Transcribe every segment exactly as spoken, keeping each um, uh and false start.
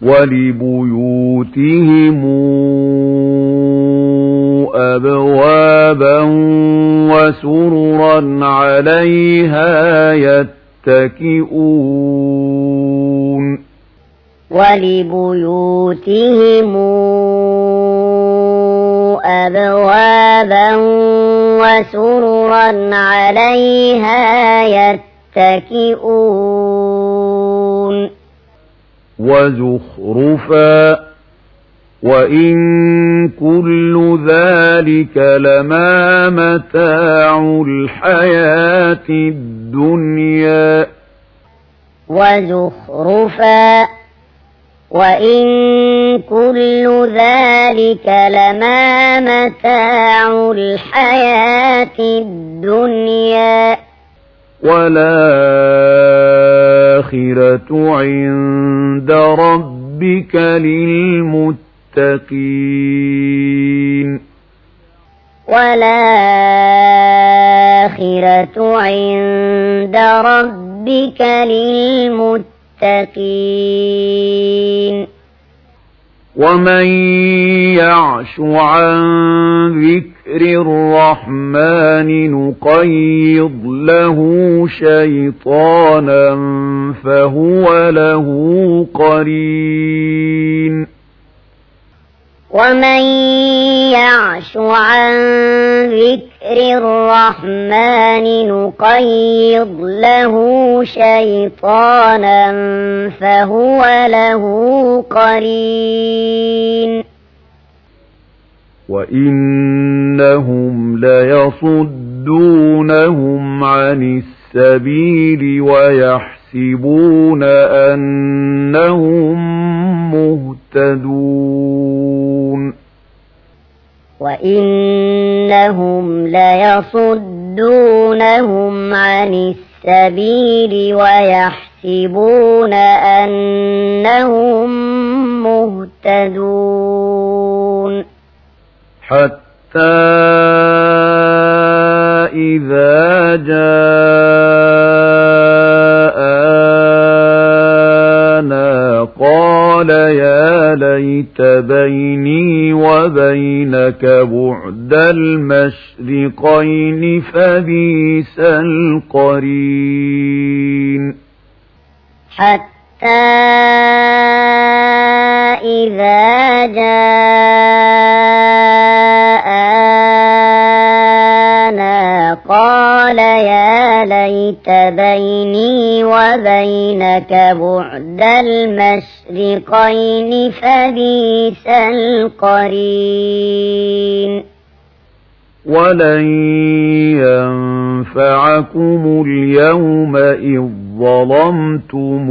وَلِبُيُوتِهِمْ أَبْوَابًا وَسُرُرًا عَلَيْهَا يَتَّكِئُونَ وَلِبُيُوتِهِمْ أَبْوَابًا وَسُرُرًا عَلَيْهَا يَتَّكِئُونَ وَزُخْرُفًا وَإِن كُلُّ ذَلِكَ لَمَا مَتَاعُ الْحَيَاةِ الدُّنْيَا وَزُخْرُفًا وَإِن كُلُّ ذَلِكَ لَمَا مَتَاعُ الْحَيَاةِ الدُّنْيَا وَالْآخِرَةُ عِندَ رَبِّكَ لِلْمُتَّقِينَ وَالْآخِرَةُ عِندَ رَبِّكَ لِلْمُتَّقِينَ وَمَن يَعْشُ عَن ذِكْرِ الرَّحْمَنِ نُقَيِّضْ لَهُ شَيْطَانًا فَهُوَ لَهُ قَرِينٌ وَمَن يَعْشُ عَن ذِكْرِ الرَّحْمَنِ نُقَيِّضْ لَهُ شَيْطَانًا فَهُوَ لَهُ قَرِينٌ وَإِنَّهُمْ لَيَصُدُّونَهُمْ عَنِ السَّبِيلِ وَيَحْسَبُونَ أَنَّهُم مُّهْتَدُونَ وَإِنَّهُمْ لَيَصُدُّونَهُمْ عَنِ السَّبِيلِ وَيَحْسَبُونَ أَنَّهُم مُّهْتَدُونَ حَتَّى إِذَا جَاءَنَا قَالَ يَا لَيْتَ بَيْنِي وَبَيْنَكَ بُعْدَ الْمَشْرِقَيْنِ فَبِئْسَ الْقَرِينُ حَتَّى إِذَا جَاءَنَا قَالَ يَا لَيْتَ بَيْنِي وَبَيْنَكَ بُعْدَ الْمَشْرِقَيْنِ فَبِئْسَ الْقَرِينُ وَلَن يَنفَعَكُمُ الْيَوْمَ إِذ ظَّلَمْتُمْ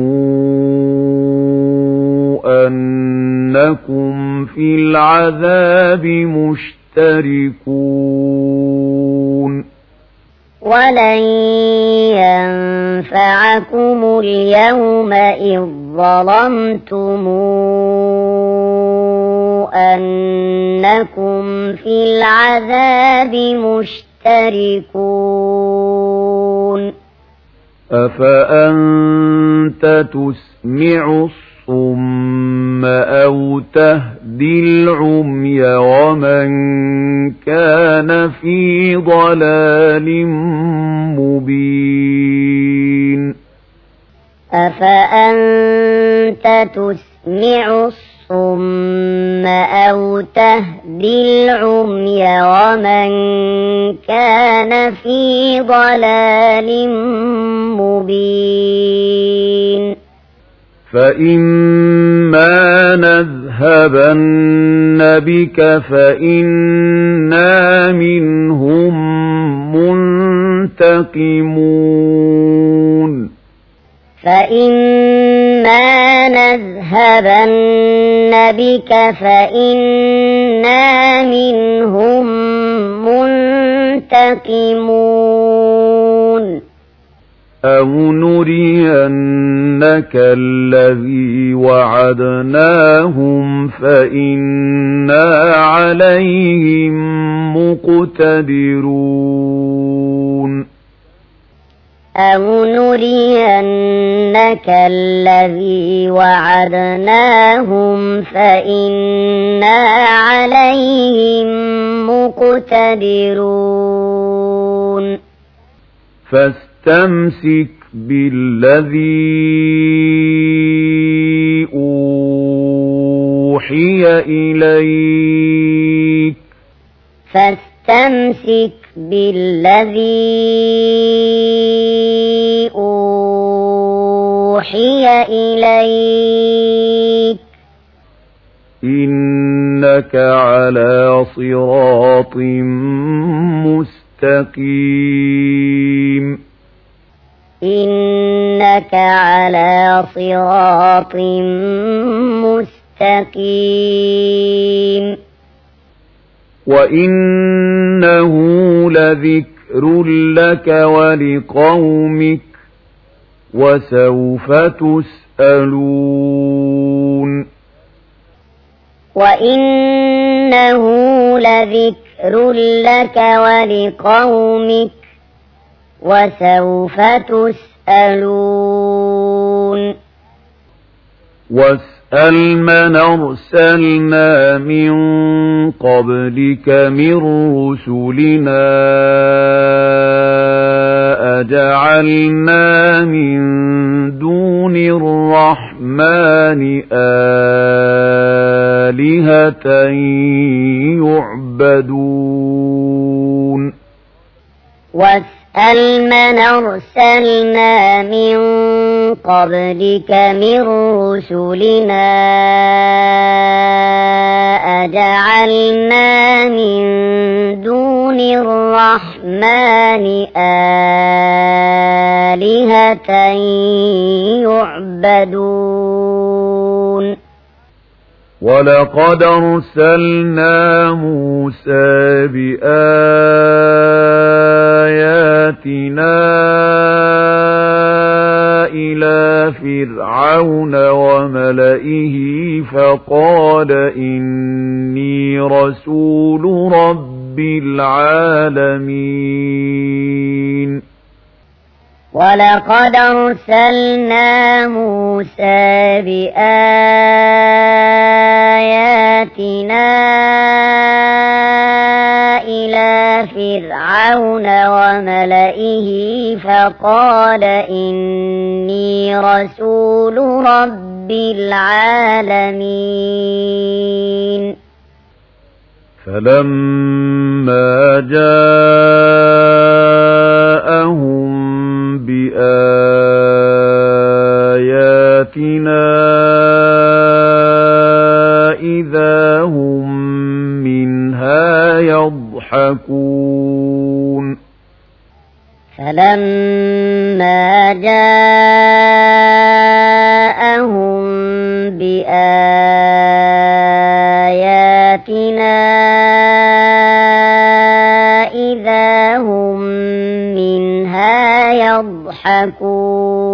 أَنَّكُمْ فِي الْعَذَابِ مُشْتَرِكُونَ وَلَن يَنفَعَكُمُ الْيَوْمَ إِذ ظَّلَمْتُمْ أَنَّكُمْ فِي الْعَذَابِ مُشْتَرِكُونَ أَفَأَنْتَ تُسْمِعُ الصُّمَّ أَوْ تَهْدِي الْعُمْيَ وَمَنْ كَانَ فِي ضَلَالٍ مُبِينٍ أَفَأَنْتَ تُسْمِعُ الصُّمَّ أَوْ تَهْدِي الْعُمْيَ وَمَنْ كَانَ فِي ضَلَالٍ مُبِينٍ فَإِمَّا نَذْهَبَنَّ بِكَ فَإِنَّا مِنْهُمْ مُنْتَقِمُونَ فَإِمَّا نَذْهَبَنَّ بِكَ فَإِنَّا مِنْهُمْ مُنْتَقِمُونَ أَوْ نُرِيَنَّكَ الَّذِي وَعَدْنَاهُمْ فَإِنَّا عَلَيْهِمْ مُقْتَدِرُونَ أو نرينك الذي وعدناهم فإنا عليهم مقتدرون فاستمسك بالذي أوحي إليك فاستمسك بالذي أوحي إليك إنك على صراط مستقيم إنك على صراط مستقيم وإنه لذكر لك ولقومك وسوف تسألون وإنه لذكر لك ولقومك وسوف تسألون واسأل من أرسلنا من قبلك من رسلنا أجعلنا من دون الرحمن آلهة يعبدون واسأل من أرسلنا من قبلك من رسلنا أجعلنا من دون الرحمن آلهة يعبدون ولقد أرسلنا موسى بآياتنا إلى فرعون وملئه فقال إني رسول رب العالمين ولقد أرسلنا موسى بآياتنا إلى فرعون وملئه فقال إني رسول رب العالمين فلما جاءهم بآياتنا إذا هم منها يضحكون فلما جاءهم بآياتنا إذا هم منها يضحكون